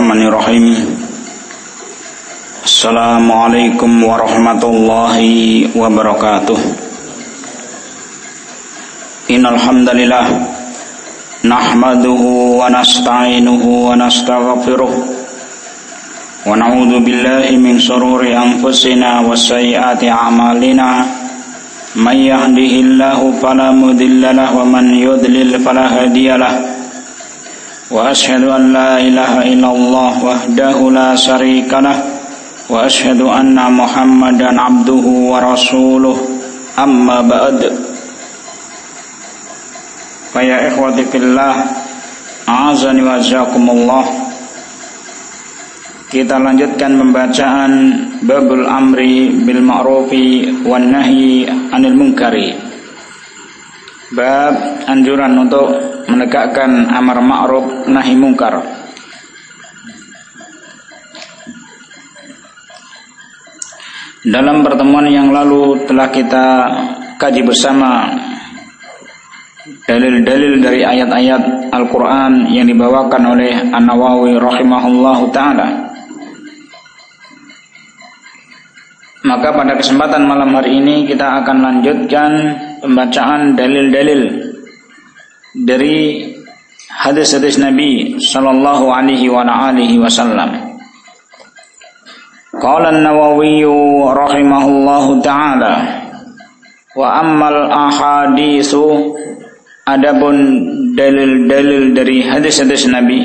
Bismillahirrahmanirrahim. Assalamualaikum warahmatullahi wabarakatuh. Innal hamdalillah nahmaduhu wa nasta'inuhu wa nastaghfiruh wa na'udzu billahi min shururi anfusina wa sayyiati a'malina. May yahdihillahu fala mudilla lahu wa man yudlil fala hadiyalah. Wa asyhadu an la ilaha illallah wahdahu la syarika lah wa asyhadu anna Muhammadan abduhu wa rasuluh. Amma ba'd. Fa ya ikhwati fillah, a'azani wa jazakumullah. Kita lanjutkan pembacaan babul amri bil ma'rufi wan nahyi 'anil munkari. Bab anjuran untuk menegakkan amar ma'ruf nahi mungkar. Dalam pertemuan yang lalu telah kita kaji bersama dalil-dalil dari ayat-ayat Al-Quran yang dibawakan oleh An-Nawawi rahimahullahu ta'ala. Maka pada kesempatan malam hari ini kita akan lanjutkan pembacaan dalil-dalil dari hadis-hadis Nabi sallallahu alaihi wa alihi wasallam. Qala An-Nawawi rahimahullahu ta'ala, wa ammal ahaditsu, adapun dalil-dalil dari hadis-hadis Nabi.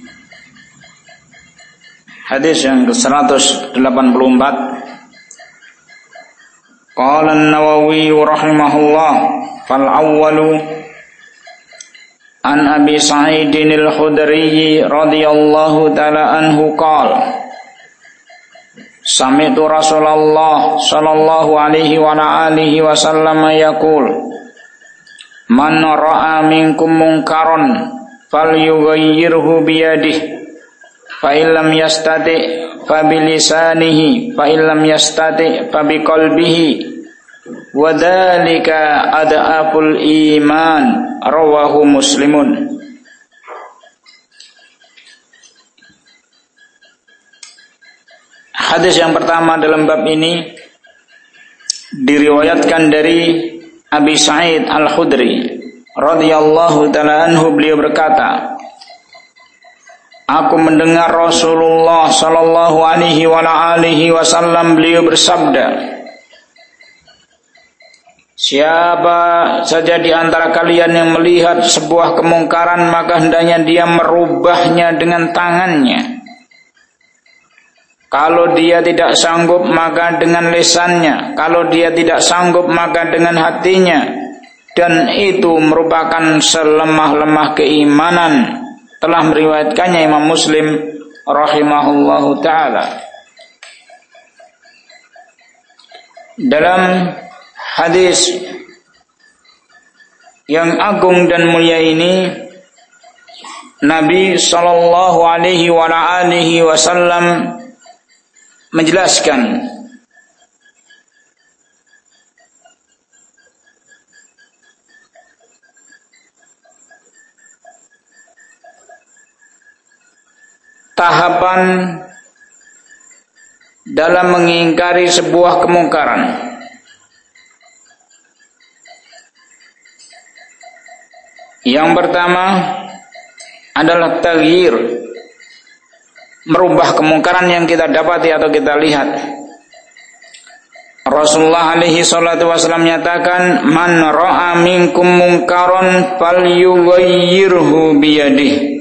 Hadis yang ke-184. Qala An-Nawawi rahimahullah, fal awwalu an Abi Sa'idin al-Khudri radhiyallahu ta'ala anhu qala sami'tu Rasulullah sallallahu alaihi wa alihi wasallam yaqul man ra'a minkum munkaran falyughayyirhu biyadihi fa illam yastati' fa bilisanihi fa illam yastati' fa biqalbihi wa dzalika ad'aful iman, rawahu Muslimun. Hadis yang pertama dalam bab ini diriwayatkan dari Abi Sa'id Al-Khudri radhiyallahu ta'ala anhu. Beliau berkata, aku mendengar Rasulullah sallallahu alaihi wa alihi wasallam beliau bersabda, siapa saja di antara kalian yang melihat sebuah kemungkaran maka hendaknya dia merubahnya dengan tangannya. Kalau dia tidak sanggup maka dengan lisannya, kalau dia tidak sanggup maka dengan hatinya, dan itu merupakan selemah-lemah keimanan. Telah meriwayatkannya Imam Muslim rahimahullahu ta'ala. Dalam hadis yang agung dan mulia ini, Nabi sallallahu alaihi wa alihi wasallam menjelaskan tahapan dalam mengingkari sebuah kemungkaran. Yang pertama adalah taghyir, merubah kemungkaran yang kita dapati atau kita lihat. Rasulullah alaihi salatu wasallam menyatakan, man ra'a minkum munkaran falyughayyirhu biyadihi.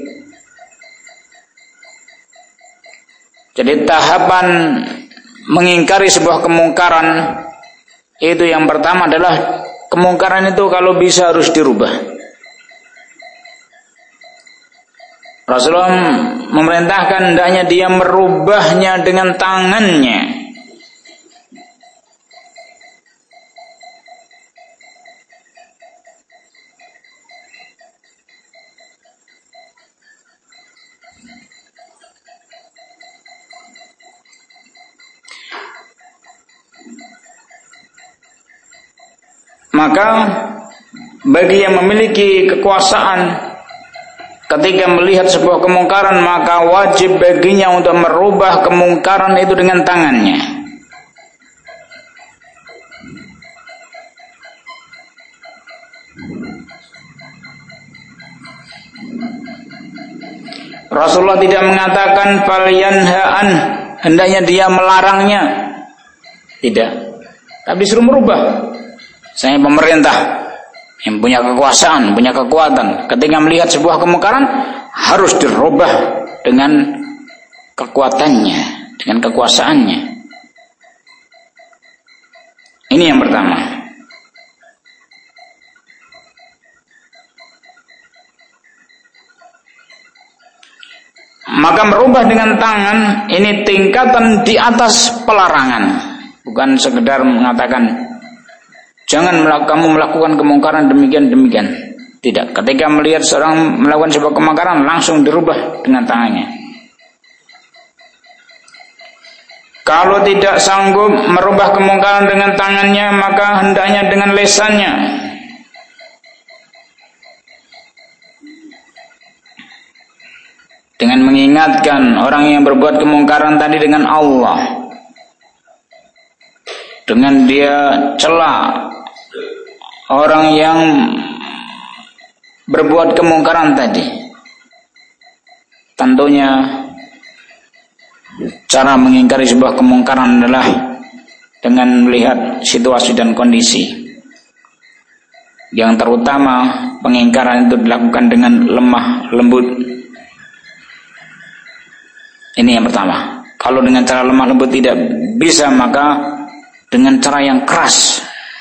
Jadi tahapan mengingkari sebuah kemungkaran itu yang pertama adalah kemungkaran itu kalau bisa harus dirubah. Rasulullah memerintahkan hendaknya dia merubahnya dengan tangannya. Maka bagi yang memiliki kekuasaan, ketika melihat sebuah kemungkaran maka wajib baginya untuk merubah kemungkaran itu dengan tangannya. Rasulullah tidak mengatakan falyanhaan, hendaknya dia melarangnya. Tidak. Tapi suruh merubah. Saya pemerintah yang punya kekuasaan, punya kekuatan. Ketika melihat sebuah kemungkaran harus dirubah dengan kekuatannya, dengan kekuasaannya. Ini yang pertama. Maka merubah dengan tangan ini tingkatan di atas pelarangan, bukan sekedar mengatakan jangan kamu melakukan kemungkaran demikian. Tidak, ketika melihat seorang melakukan sebuah kemungkaran langsung dirubah dengan tangannya. Kalau tidak sanggup merubah kemungkaran dengan tangannya maka hendaknya dengan lisannya. Dengan mengingatkan orang yang berbuat kemungkaran tadi dengan Allah, dengan dia cela orang yang berbuat kemungkaran tadi. Tentunya cara mengingkari sebuah kemungkaran adalah dengan melihat situasi dan kondisi. Yang terutama pengingkaran itu dilakukan dengan lemah lembut. Ini yang pertama. Kalau dengan cara lemah lembut tidak bisa, maka dengan cara yang keras.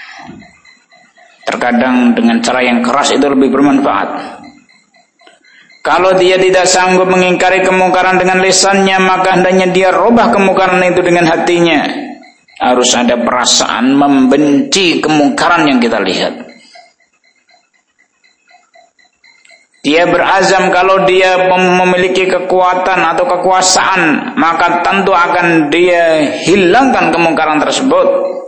Terkadang dengan cara yang keras itu lebih bermanfaat. Kalau dia tidak sanggup mengingkari kemungkaran dengan lisannya, maka hendaknya dia rubah kemungkaran itu dengan hatinya. Harus ada perasaan membenci kemungkaran yang kita lihat. Dia berazam kalau dia memiliki kekuatan atau kekuasaan, maka tentu akan dia hilangkan kemungkaran tersebut.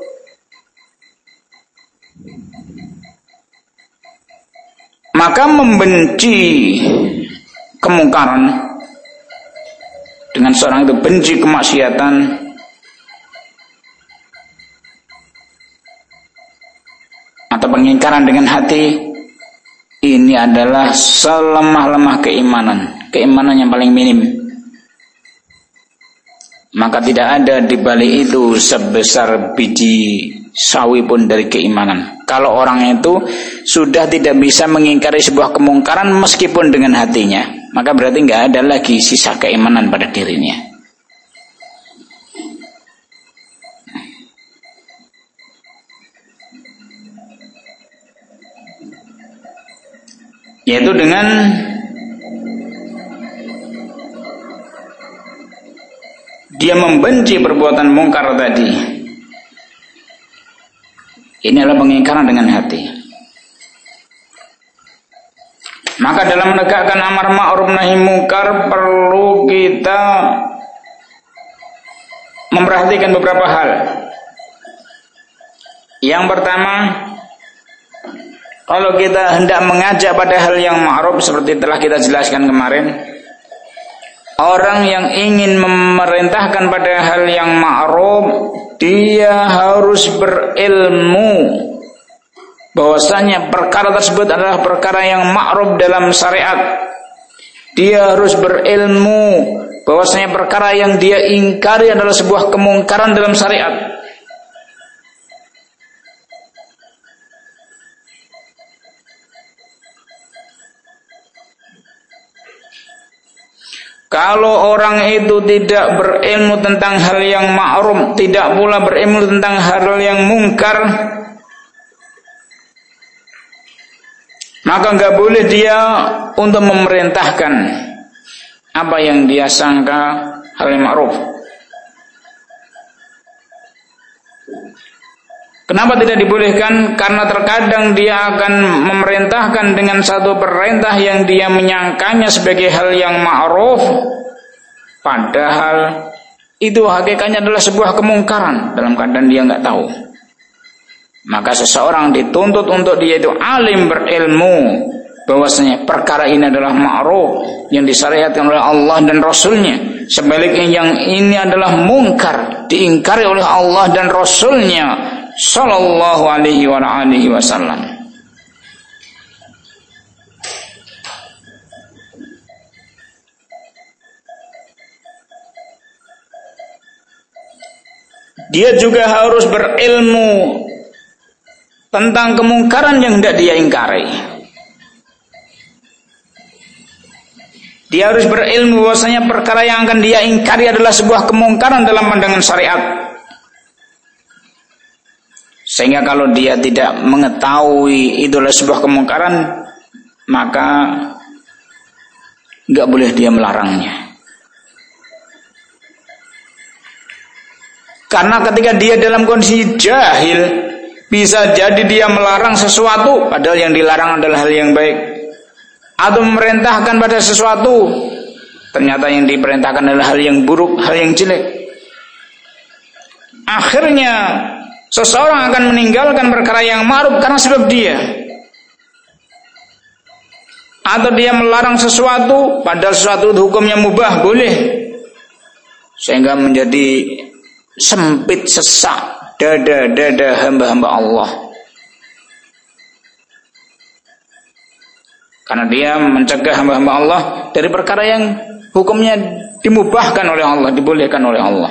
Maka membenci kemungkaran dengan seorang itu benci kemaksiatan atau pengingkaran dengan hati, ini adalah selemah-lemah keimanan yang paling minim. Maka tidak ada di balik itu sebesar biji sawi pun dari keimanan. Kalau orang itu sudah tidak bisa mengingkari sebuah kemungkaran meskipun dengan hatinya, maka berarti nggak ada lagi sisa keimanan pada dirinya. Yaitu dengan dia membenci perbuatan mungkar tadi. Ini adalah pengingkaran dengan hati. Maka dalam menegakkan amar ma'ruf nahi mungkar perlu kita memperhatikan beberapa hal. Yang pertama, kalau kita hendak mengajak pada hal yang ma'ruf seperti telah kita jelaskan kemarin, orang yang ingin memerintahkan pada hal yang ma'ruf, dia harus berilmu bahwasanya perkara tersebut adalah perkara yang ma'ruf dalam syariat. Dia harus berilmu bahwasanya perkara yang dia ingkari adalah sebuah kemungkaran dalam syariat. Kalau orang itu tidak berilmu tentang hal yang ma'ruf, tidak pula berilmu tentang hal yang mungkar, maka enggak boleh dia untuk memerintahkan apa yang dia sangka hal yang ma'ruf. Kenapa tidak dibolehkan? Karena terkadang dia akan memerintahkan dengan satu perintah yang dia menyangkanya sebagai hal yang ma'ruf, padahal itu hakikatnya adalah sebuah kemungkaran dalam keadaan dia nggak tahu. Maka seseorang dituntut untuk dia itu alim berilmu bahwasanya perkara ini adalah ma'ruf yang disyariatkan oleh Allah dan Rasulnya. Sebaliknya yang ini adalah mungkar, diingkari oleh Allah dan Rasulnya sallallahu alaihi wasallam. Dia juga harus berilmu tentang kemungkaran yang hendak dia ingkari. Dia harus berilmu bahwasanya perkara yang akan dia ingkari adalah sebuah kemungkaran dalam pandangan syariat. Sehingga kalau dia tidak mengetahui itu adalah sebuah kemungkaran, maka enggak boleh dia melarangnya. Karena ketika dia dalam kondisi jahil, bisa jadi dia melarang sesuatu padahal yang dilarang adalah hal yang baik. Atau memerintahkan pada sesuatu, ternyata yang diperintahkan adalah hal yang buruk, hal yang jelek. Akhirnya seseorang akan meninggalkan perkara yang ma'ruf karena sebab dia. Atau dia melarang sesuatu padahal sesuatu hukumnya mubah, boleh. Sehingga menjadi sempit, sesak dada hamba-hamba Allah. Karena dia mencegah hamba-hamba Allah dari perkara yang hukumnya dimubahkan oleh Allah, dibolehkan oleh Allah.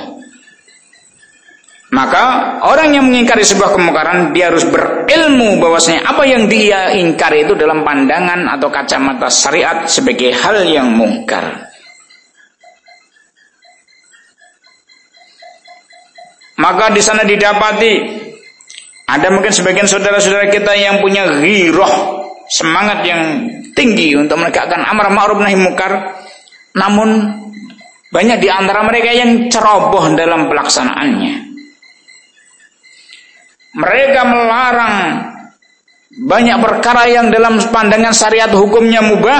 Maka orang yang mengingkari sebuah kemungkaran, dia harus berilmu bahwasanya apa yang dia ingkari itu dalam pandangan atau kacamata syariat sebagai hal yang mungkar. Maka di sana didapati ada mungkin sebagian saudara-saudara kita yang punya ghirah, semangat yang tinggi untuk menegakkan amar ma'ruf nahi munkar, namun banyak di antara mereka yang ceroboh dalam pelaksanaannya. Mereka melarang banyak perkara yang dalam pandangan syariat hukumnya mubah.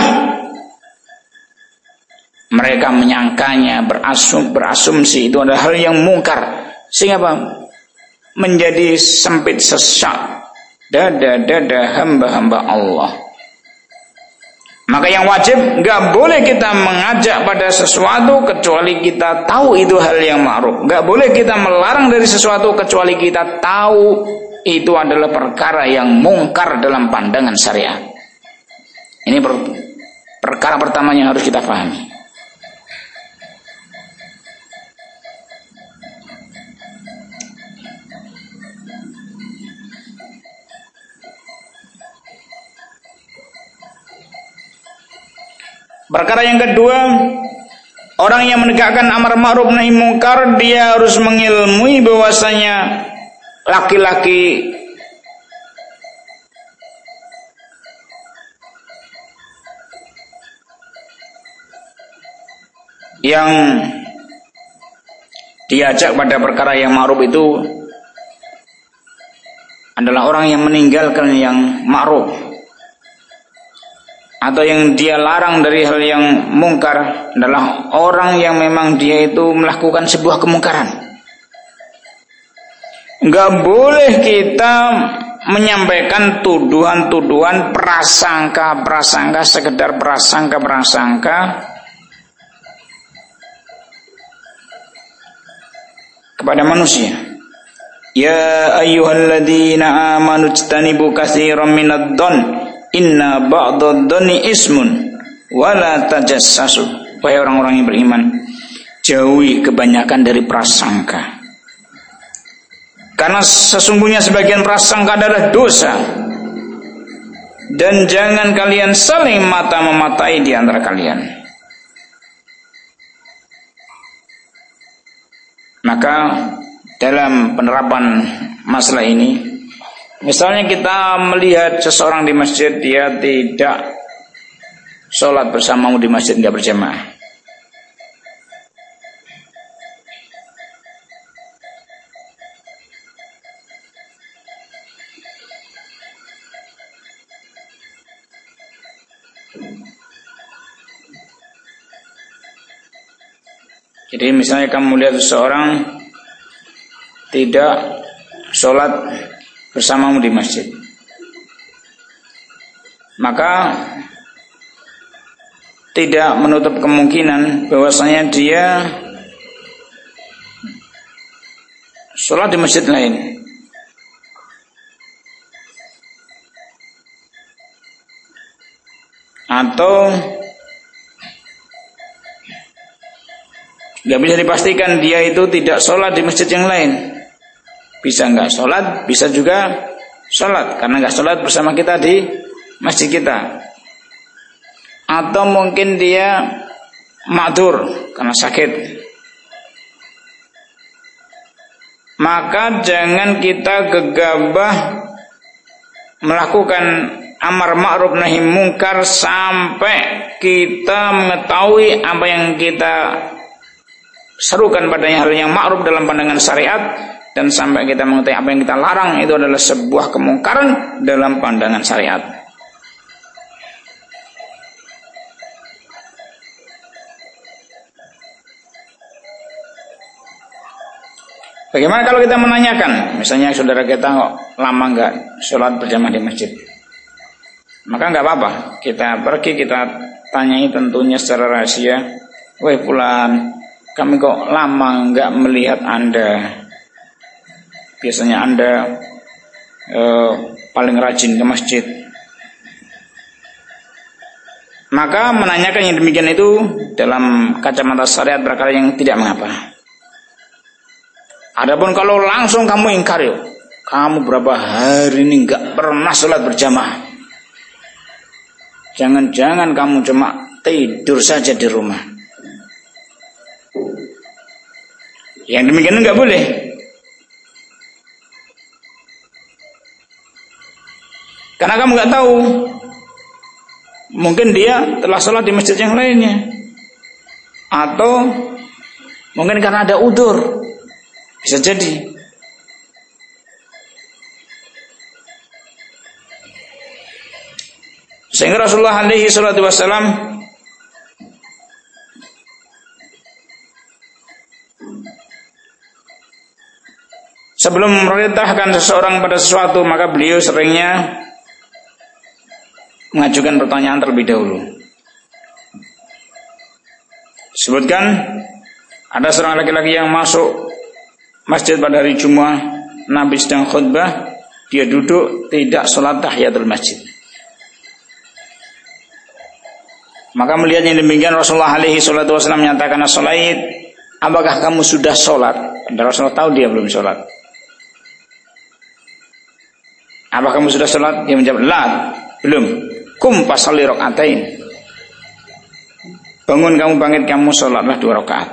Mereka menyangkanya, berasumsi itu adalah hal yang mungkar, sehingga apa? Menjadi sempit, sesak dada hamba-hamba Allah. Maka yang wajib, gak boleh kita mengajak pada sesuatu kecuali kita tahu itu hal yang ma'ruf. Gak boleh kita melarang dari sesuatu kecuali kita tahu itu adalah perkara yang mungkar dalam pandangan syariat. Ini perkara pertama yang harus kita pahami. Perkara yang kedua, orang yang menegakkan amar ma'ruf nahi munkar, dia harus mengilmui bahwasanya laki-laki yang diajak pada perkara yang ma'ruf itu adalah orang yang meninggalkan yang ma'ruf, atau yang dia larang dari hal yang mungkar adalah orang yang memang dia itu melakukan sebuah kemungkaran. Enggak boleh kita menyampaikan tuduhan-tuduhan, prasangka-prasangka, sekedar prasangka-prasangka kepada manusia. Ya ayyuhalladzina amanu ijtanibu katsiran minadh-dhon inna ba'dadh-dhani ismun wala tajassasu. Wahai orang-orang yang beriman, jauhi kebanyakan dari prasangka, karena sesungguhnya sebagian prasangka adalah dosa. Dan jangan kalian saling mata-mematai di antara kalian. Maka dalam penerapan masalah ini, misalnya kita melihat seseorang di masjid, dia tidak sholat bersamamu di masjid, tidak berjamaah. Jadi misalnya kamu melihat seseorang tidak sholat bersamamu di masjid, maka tidak menutup kemungkinan bahwasanya dia sholat di masjid lain. Atau nggak bisa dipastikan dia itu tidak sholat di masjid yang lain. Bisa nggak sholat, bisa juga sholat karena nggak sholat bersama kita di masjid kita. Atau mungkin dia ma'dzur karena sakit. Maka jangan kita gegabah melakukan amar ma'ruf nahi mungkar sampai kita mengetahui apa yang kita serukan padanya hal yang ma'ruf dalam pandangan syariat, dan sampai kita mengetahui apa yang kita larang itu adalah sebuah kemungkaran dalam pandangan syariat. Bagaimana kalau kita menanyakan, misalnya saudara kita kok lama nggak sholat berjamaah di masjid, maka nggak apa-apa, kita pergi, kita tanyai tentunya secara rahasia, weh fulan, kami kok lama nggak melihat Anda, biasanya Anda paling rajin ke masjid. Maka menanyakan yang demikian itu dalam kacamata syariat perkara yang tidak mengapa. Adapun kalau langsung kamu ingkari, kamu berapa hari ini nggak pernah sholat berjamaah, jangan-jangan kamu cuma tidur saja di rumah, yang demikian nggak boleh. Karena kamu nggak tahu, mungkin dia telah sholat di masjid yang lainnya, atau mungkin karena ada udzur. Bisa jadi. Sehingga Rasulullah alaihi salatu wassalam sebelum memerintahkan seseorang pada sesuatu, maka beliau seringnya mengajukan pertanyaan terlebih dahulu. Sebutkan ada seorang laki-laki yang masuk masjid pada hari Jumat, Nabi sedang khutbah, dia duduk tidak sholat tahiyatul masjid. Maka melihat yang demikian, Rasulullah alaihi salatu wasallam menyatakan, as-sholait, apakah kamu sudah sholat? Dan Rasulullah tahu dia belum sholat. Apakah kamu sudah sholat? Dia menjawab, la, belum. Kum fasalli rakaatain. Bangun kamu, bangkit kamu, sholatlah 2 rakaat.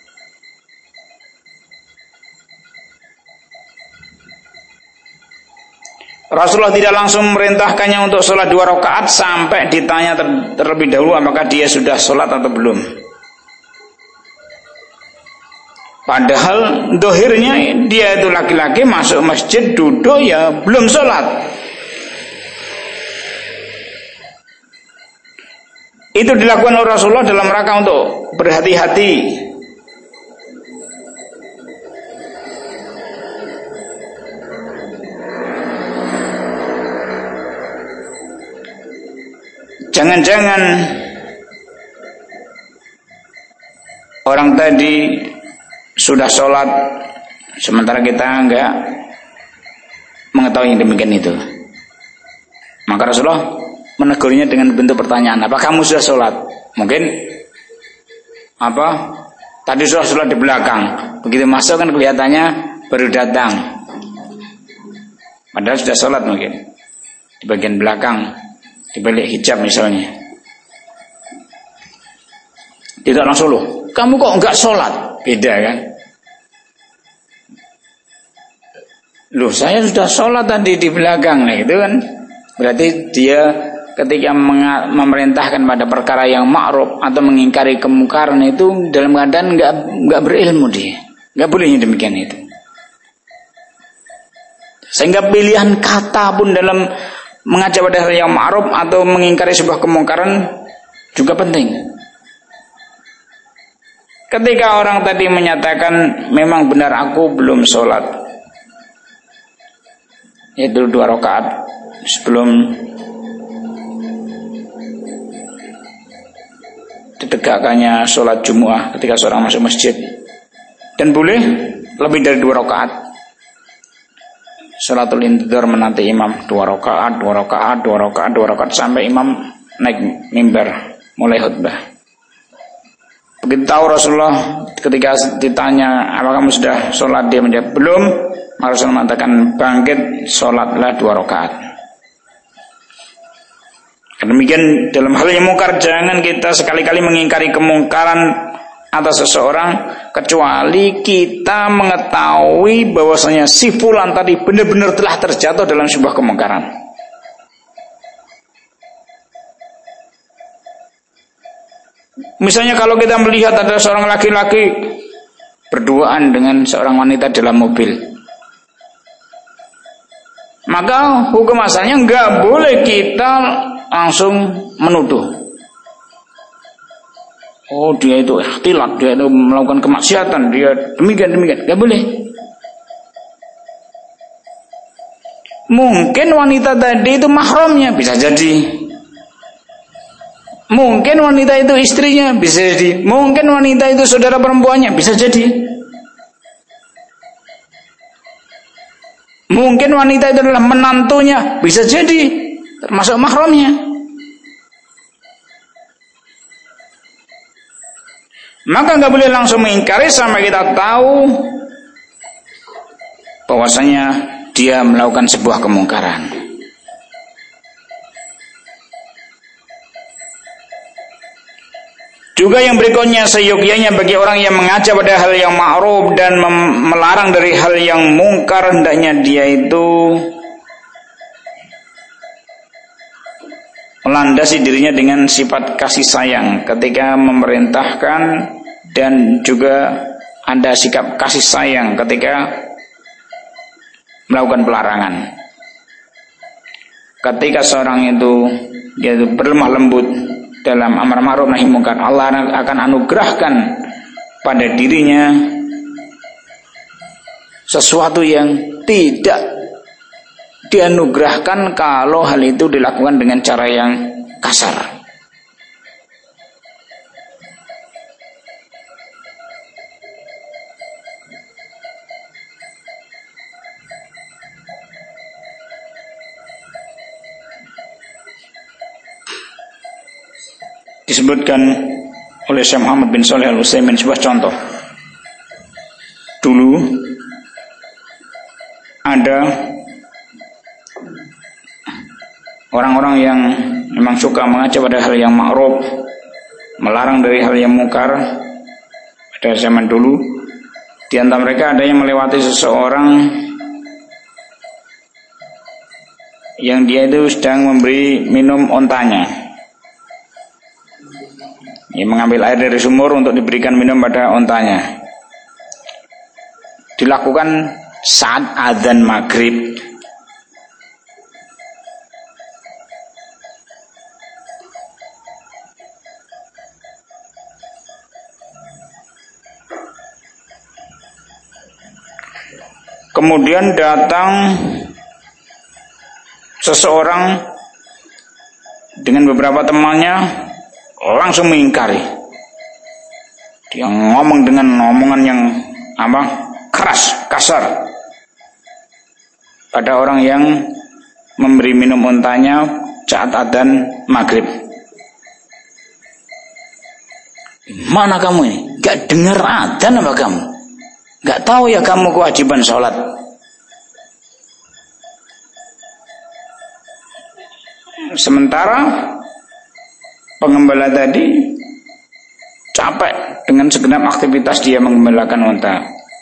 Rasulullah tidak langsung memerintahkannya untuk sholat 2 rakaat sampai ditanya terlebih dahulu apakah dia sudah sholat atau belum. Padahal dohirnya dia itu laki-laki masuk masjid duduk ya belum sholat. Itu dilakukan oleh Rasulullah dalam rangka untuk berhati-hati. Jangan-jangan orang tadi sudah sholat sementara kita enggak mengetahui yang demikian itu. Maka Rasulullah menegurnya dengan bentuk pertanyaan, apa kamu sudah sholat? Mungkin apa? Tadi sudah sholat di belakang, begitu masuk kan kelihatannya baru datang, padahal sudah sholat mungkin di bagian belakang, di balik hijab misalnya. Tidak langsung, loh kamu kok enggak sholat? Beda kan? Loh saya sudah sholat tadi di belakang, nah itu kan berarti dia ketika memerintahkan pada perkara yang ma'ruf atau mengingkari kemungkaran itu dalam keadaan enggak berilmu dia. Enggak bolehnya demikian itu. Sehingga pilihan kata pun dalam mengajak pada hal yang ma'ruf atau mengingkari sebuah kemungkaran juga penting. Ketika orang tadi menyatakan memang benar aku belum sholat, yaitu 2 rakaat sebelum ditegakkannya sholat Jumu'ah ketika seorang masuk masjid. Dan boleh lebih dari 2 rakaat. Sholatul intidhar menanti imam 2 rakaat, 2 rakaat, 2 rakaat, 2 rakaat sampai imam naik mimbar mulai khutbah. Begitu tahu Rasulullah ketika ditanya apakah kamu sudah sholat, dia menjawab belum. Rasulullah mengatakan bangkit sholatlah 2 rakaat. Demikian dalam hal yang mungkar, jangan kita sekali-kali mengingkari kemungkaran atas seseorang kecuali kita mengetahui bahwasanya si fulan tadi benar-benar telah terjatuh dalam sebuah kemungkaran. Misalnya kalau kita melihat ada seorang laki-laki berduaan dengan seorang wanita dalam mobil, maka hukum asalnya enggak boleh kita langsung menuduh. Oh, dia itu ikhtilat, dia itu melakukan kemaksiatan, dia demikian, enggak boleh. Mungkin wanita tadi itu mahramnya, bisa jadi. Mungkin wanita itu istrinya, bisa jadi. Mungkin wanita itu saudara perempuannya, bisa jadi. Mungkin wanita itu adalah menantunya, bisa jadi, termasuk mahramnya. Maka nggak boleh langsung mengingkari sampai kita tahu bahwasanya dia melakukan sebuah kemungkaran. Juga yang berikutnya, seyogyanya bagi orang yang mengajak pada hal yang ma'ruf dan melarang dari hal yang mungkar, hendaknya dia itu melandasi dirinya dengan sifat kasih sayang ketika memerintahkan, dan juga ada sikap kasih sayang ketika melakukan pelarangan. Ketika seorang itu dia itu berlemah lembut dalam amar ma'ruf nahi mungkar, Allah akan anugerahkan pada dirinya sesuatu yang tidak dianugerahkan kalau hal itu dilakukan dengan cara yang kasar. Disebutkan oleh Syekh Muhammad bin Shalih Al-Utsaimin sebuah contoh. Dulu ada orang-orang yang memang suka mengajak pada hal yang ma'ruf, melarang dari hal yang mungkar. Pada zaman dulu, di antara mereka ada yang melewati seseorang yang dia itu sedang memberi minum ontanya. Ia mengambil air dari sumur untuk diberikan minum pada ontanya. Dilakukan saat adzan maghrib. Kemudian datang seseorang dengan beberapa temannya, langsung mengingkari. Dia ngomong dengan omongan yang keras, kasar pada orang yang memberi minum untanya saat adzan maghrib. Mana kamu ini? Gak dengar adzan apa kamu? Gak tahu ya kamu kewajiban sholat? Sementara pengembala tadi capek dengan segenap aktivitas dia mengembalakan unta.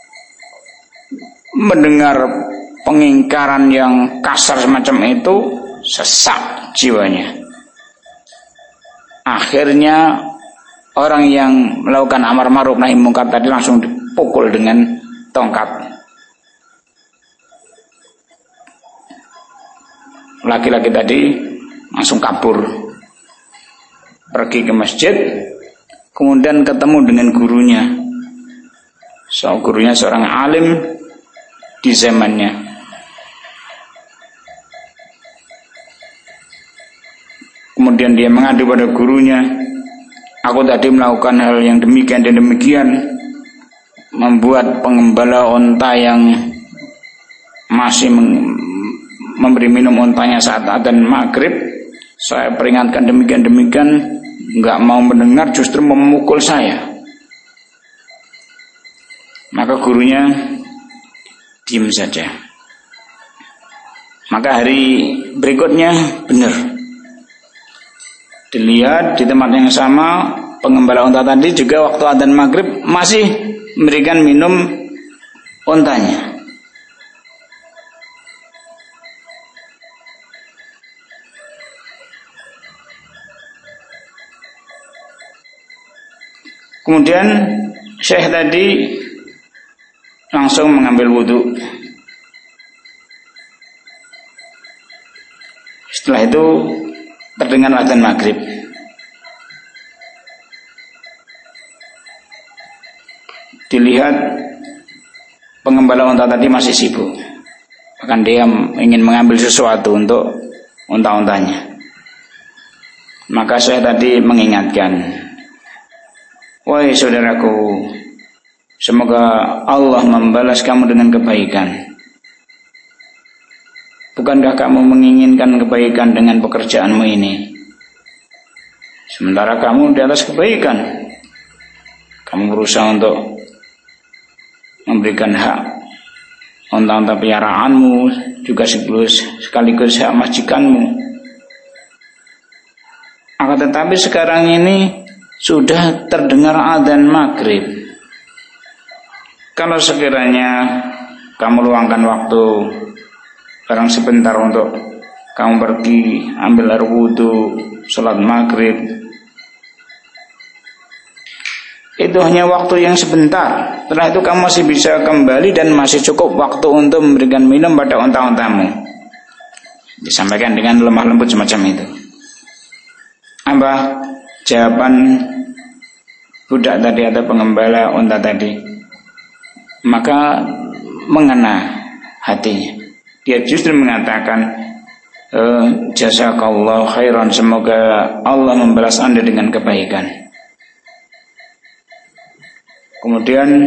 Mendengar pengingkaran yang kasar semacam itu, sesak jiwanya. Akhirnya orang yang melakukan amar ma'ruf nahi mungkar tadi langsung dipukul dengan tongkat. Laki-laki tadi langsung kabur, pergi ke masjid, kemudian ketemu dengan gurunya. Gurunya seorang alim di zamannya. Kemudian dia mengadu pada gurunya, aku tadi melakukan hal yang demikian dan demikian, membuat pengembala onta yang masih memberi minum ontanya saat adzan maghrib, saya peringatkan demikian, nggak mau mendengar, justru memukul saya. Maka gurunya diam saja. Maka hari berikutnya benar, dilihat di tempat yang sama, pengembala onta tadi juga waktu adzan maghrib masih memberikan minum ontanya. Kemudian Syekh tadi langsung mengambil wudhu. Setelah itu terdengar adzan maghrib. Dilihat pengembala unta tadi masih sibuk, bahkan dia ingin mengambil sesuatu untuk unta-untanya. Maka saya tadi mengingatkan, wahai saudaraku, semoga Allah membalas kamu dengan kebaikan. Bukankah kamu menginginkan kebaikan dengan pekerjaanmu ini? Sementara kamu di atas kebaikan, kamu berusaha untuk memberikan hak unta-unta peliharaanmu, juga sekaligus hak majikanmu. Akan tetapi sekarang ini sudah terdengar adzan maghrib. Kalau sekiranya kamu luangkan waktu barang sebentar untuk kamu pergi ambil air wudhu, sholat maghrib, itu hanya waktu yang sebentar. Setelah itu kamu masih bisa kembali dan masih cukup waktu untuk memberikan minum pada unta-untamu. Disampaikan dengan lemah lembut semacam itu. Apa jawaban budak tadi atau pengembala unta tadi? Maka mengena hatinya. Dia justru mengatakan, jazakallahu khairan, semoga Allah membalas Anda dengan kebaikan. Kemudian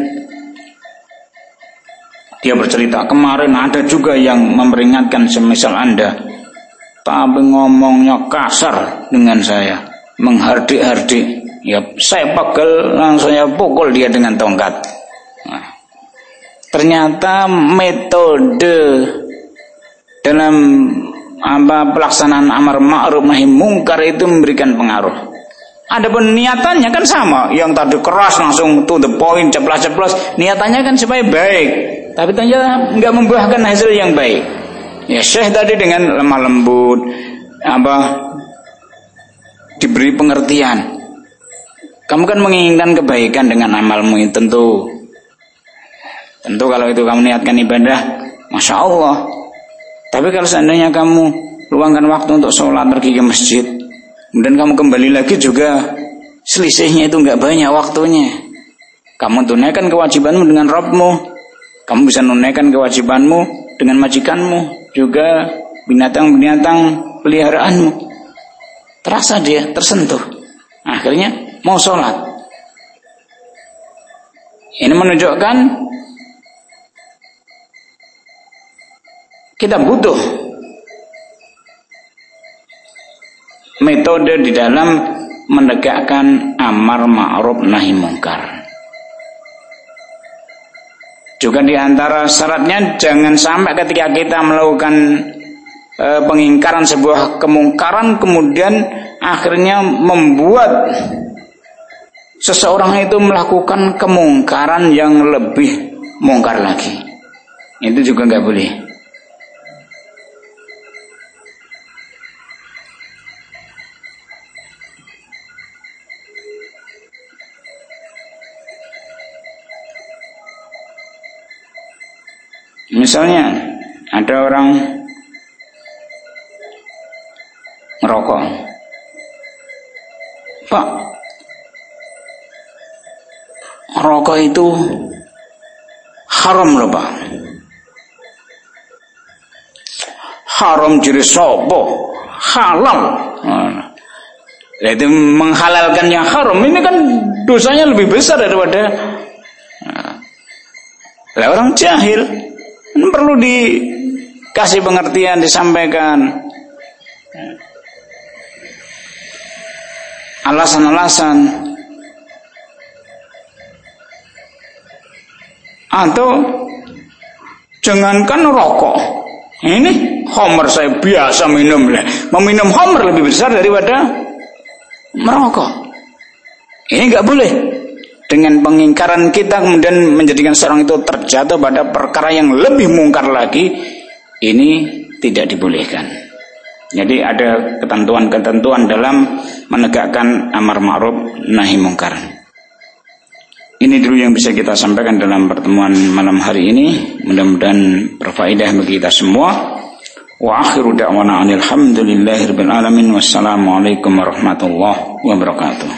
dia bercerita, kemarin ada juga yang memperingatkan semisal Anda, tapi ngomongnya kasar dengan saya, menghardik-hardik. Ya, saya pegel, langsung saya pukul dia dengan tongkat. Nah, ternyata metode dalam pelaksanaan amar ma'ruf nahi mungkar itu memberikan pengaruh. Adapun niatannya kan sama, yang tadi keras langsung to the point, ceplas-ceplos, niatannya kan supaya baik, tapi ternyata enggak membuahkan hasil yang baik. Ya, Syekh tadi dengan lemah lembut, diberi pengertian. Kamu kan menginginkan kebaikan dengan amalmu itu, tentu kalau itu kamu niatkan ibadah, masya Allah. Tapi kalau seandainya kamu luangkan waktu untuk sholat, pergi ke masjid, kemudian kamu kembali lagi juga selisihnya itu enggak banyak waktunya. Kamu tunaikan kewajibanmu dengan Rabbmu, kamu bisa tunaikan kewajibanmu dengan majikanmu, juga binatang-binatang peliharaanmu. Terasa dia tersentuh, akhirnya mau sholat. Ini menunjukkan kita butuh metode di dalam menegakkan amar ma'ruf nahi mungkar. Juga di antara syaratnya, jangan sampai ketika kita melakukan pengingkaran sebuah kemungkaran, kemudian akhirnya membuat seseorang itu melakukan kemungkaran yang lebih mungkar lagi. Itu juga nggak boleh. Misalnya ada orang ngerokok, Pak, rokok itu haram loh Pak. Haram jadi sopo, halal. Itu menghalalkan yang haram, ini kan dosanya lebih besar daripada orang jahil. Ini perlu dikasih pengertian, disampaikan alasan-alasan. Atau jangankan rokok, ini khamr saya biasa minum, meminum khamr lebih besar daripada merokok. Ini nggak boleh. Dengan pengingkaran kita kemudian menjadikan seorang itu terjatuh pada perkara yang lebih mungkar lagi, ini tidak dibolehkan. Jadi ada ketentuan-ketentuan dalam menegakkan amar ma'ruf nahi mungkar. Ini dulu yang bisa kita sampaikan dalam pertemuan malam hari ini. Mudah-mudahan berfaedah bagi kita semua. Wa akhiru da'wana alhamdulillahirabbil alamin. Wassalamualaikum warahmatullahi wabarakatuh.